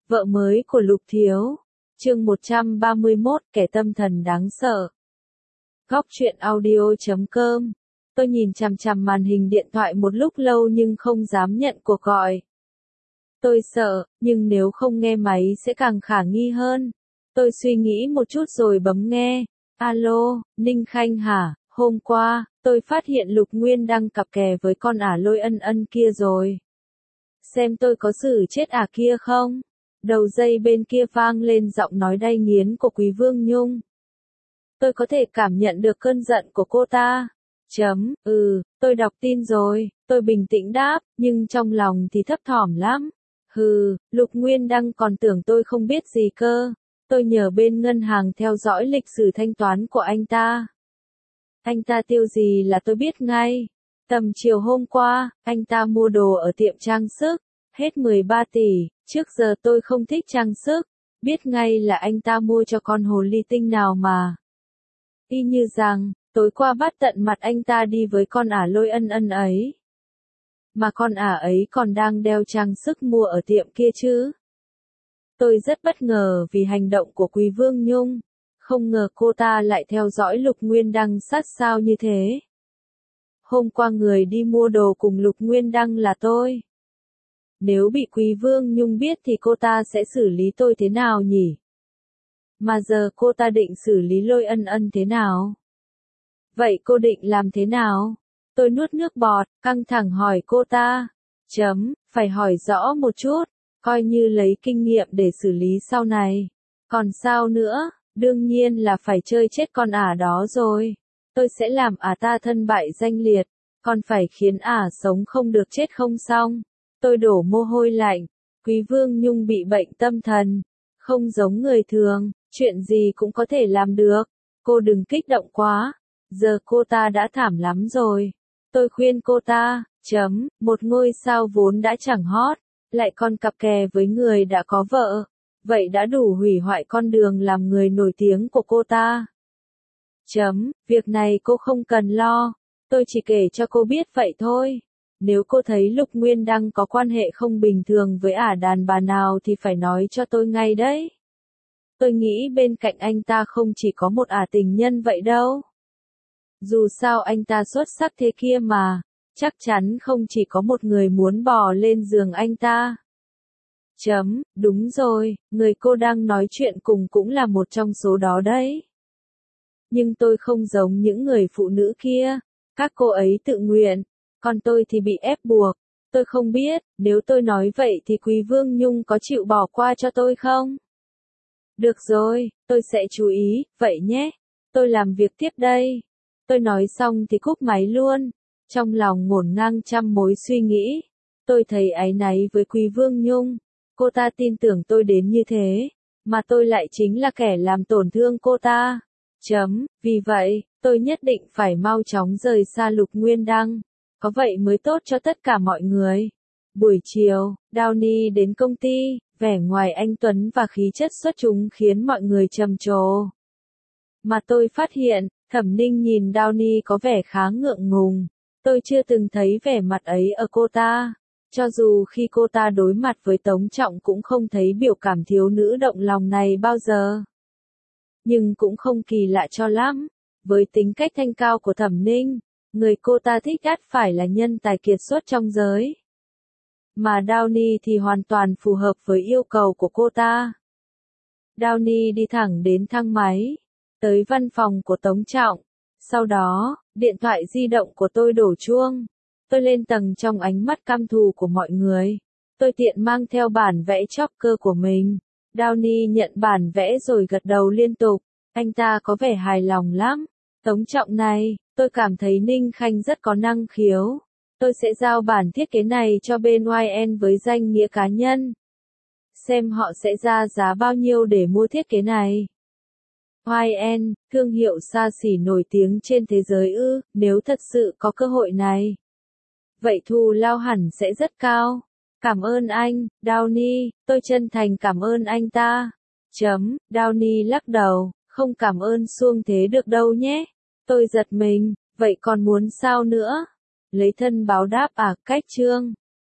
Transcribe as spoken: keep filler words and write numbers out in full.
Vợ mới của Lục Thiếu. Chương một trăm ba mươi mốt, kẻ tâm thần đáng sợ. Góc truyện audio chấm com. Tôi nhìn chằm chằm màn hình điện thoại một lúc lâu nhưng không dám nhận cuộc gọi. Tôi sợ, nhưng nếu không nghe máy sẽ càng khả nghi hơn. Tôi suy nghĩ một chút rồi bấm nghe. Alo, Ninh Khanh hả? Hôm qua, tôi phát hiện Lục Nguyên đang cặp kè với con ả Lôi Ân Ân kia rồi. Xem tôi có xử chết ả kia không? Đầu dây bên kia vang lên giọng nói đay nghiến của Quý Vương Nhung. Tôi có thể cảm nhận được cơn giận của cô ta. Chấm, ừ, tôi đọc tin rồi, tôi bình tĩnh đáp, nhưng trong lòng thì thấp thỏm lắm. Hừ, Lục Nguyên Đăng còn tưởng tôi không biết gì cơ. Tôi nhờ bên ngân hàng theo dõi lịch sử thanh toán của anh ta. Anh ta tiêu gì là tôi biết ngay. Tầm chiều hôm qua, anh ta mua đồ ở tiệm trang sức, hết mười ba tỷ, trước giờ tôi không thích trang sức, biết ngay là anh ta mua cho con hồ ly tinh nào mà. Y như rằng, tối qua bắt tận mặt anh ta đi với con ả Lôi Ân Ân ấy. Mà con ả ấy còn đang đeo trang sức mua ở tiệm kia chứ. Tôi rất bất ngờ vì hành động của Quý Vương Nhung, không ngờ cô ta lại theo dõi Lục Nguyên Đăng sát sao như thế. Hôm qua người đi mua đồ cùng Lục Nguyên Đăng là tôi. Nếu bị Quý Vương Nhung biết thì cô ta sẽ xử lý tôi thế nào nhỉ? Mà giờ cô ta định xử lý Lôi Ân Ân thế nào? Vậy cô định làm thế nào? Tôi nuốt nước bọt, căng thẳng hỏi cô ta. Chấm, phải hỏi rõ một chút, coi như lấy kinh nghiệm để xử lý sau này. Còn sao nữa, đương nhiên là phải chơi chết con ả đó rồi. Tôi sẽ làm ả ta thân bại danh liệt, còn phải khiến ả sống không được chết không xong. Tôi đổ mồ hôi lạnh. Quý Vương Nhung bị bệnh tâm thần, không giống người thường, chuyện gì cũng có thể làm được. Cô đừng kích động quá, giờ cô ta đã thảm lắm rồi. Tôi khuyên cô ta, chấm, một ngôi sao vốn đã chẳng hot, lại còn cặp kè với người đã có vợ. Vậy đã đủ hủy hoại con đường làm người nổi tiếng của cô ta. Chấm, việc này cô không cần lo, tôi chỉ kể cho cô biết vậy thôi. Nếu cô thấy Lục Nguyên Đăng có quan hệ không bình thường với ả đàn bà nào thì phải nói cho tôi ngay đấy. Tôi nghĩ bên cạnh anh ta không chỉ có một ả tình nhân vậy đâu. Dù sao anh ta xuất sắc thế kia mà, chắc chắn không chỉ có một người muốn bò lên giường anh ta. Chấm, đúng rồi, người cô đang nói chuyện cùng cũng là một trong số đó đấy. Nhưng tôi không giống những người phụ nữ kia, các cô ấy tự nguyện, còn tôi thì bị ép buộc. Tôi không biết, nếu tôi nói vậy thì Quý Vương Nhung có chịu bỏ qua cho tôi không? Được rồi, tôi sẽ chú ý, vậy nhé. Tôi làm việc tiếp đây. Tôi nói xong thì cúp máy luôn. Trong lòng ngổn ngang trăm mối suy nghĩ. Tôi thấy áy náy với Quý Vương Nhung. Cô ta tin tưởng tôi đến như thế, mà tôi lại chính là kẻ làm tổn thương cô ta. Chấm, vì vậy, tôi nhất định phải mau chóng rời xa Lục Nguyên Đăng. Có vậy mới tốt cho tất cả mọi người. Buổi chiều, Downey đến công ty, vẻ ngoài anh tuấn và khí chất xuất chúng khiến mọi người trầm trồ. Mà tôi phát hiện, Thẩm Ninh nhìn Downey có vẻ khá ngượng ngùng. Tôi chưa từng thấy vẻ mặt ấy ở cô ta. Cho dù khi cô ta đối mặt với Tống Trọng cũng không thấy biểu cảm thiếu nữ động lòng này bao giờ. Nhưng cũng không kỳ lạ cho lắm. Với tính cách thanh cao của Thẩm Ninh, người cô ta thích ắt phải là nhân tài kiệt xuất trong giới. Mà Downey thì hoàn toàn phù hợp với yêu cầu của cô ta. Downey đi thẳng đến thang máy, tới văn phòng của Tống Trọng. Sau đó, điện thoại di động của tôi đổ chuông. Tôi lên tầng trong ánh mắt căm thù của mọi người. Tôi tiện mang theo bản vẽ chóc cơ của mình. Downey nhận bản vẽ rồi gật đầu liên tục. Anh ta có vẻ hài lòng lắm. Tống Trọng này, tôi cảm thấy Ninh Khanh rất có năng khiếu. Tôi sẽ giao bản thiết kế này cho bên Y N với danh nghĩa cá nhân. Xem họ sẽ ra giá bao nhiêu để mua thiết kế này. Y N, thương hiệu xa xỉ nổi tiếng trên thế giới ư, nếu thật sự có cơ hội này. Vậy thù lao hẳn sẽ rất cao. Cảm ơn anh, Downey, tôi chân thành cảm ơn anh ta. Chấm, Downey lắc đầu, không cảm ơn suông thế được đâu nhé. Tôi giật mình, vậy còn muốn sao nữa? Lấy thân báo đáp à, cách chương.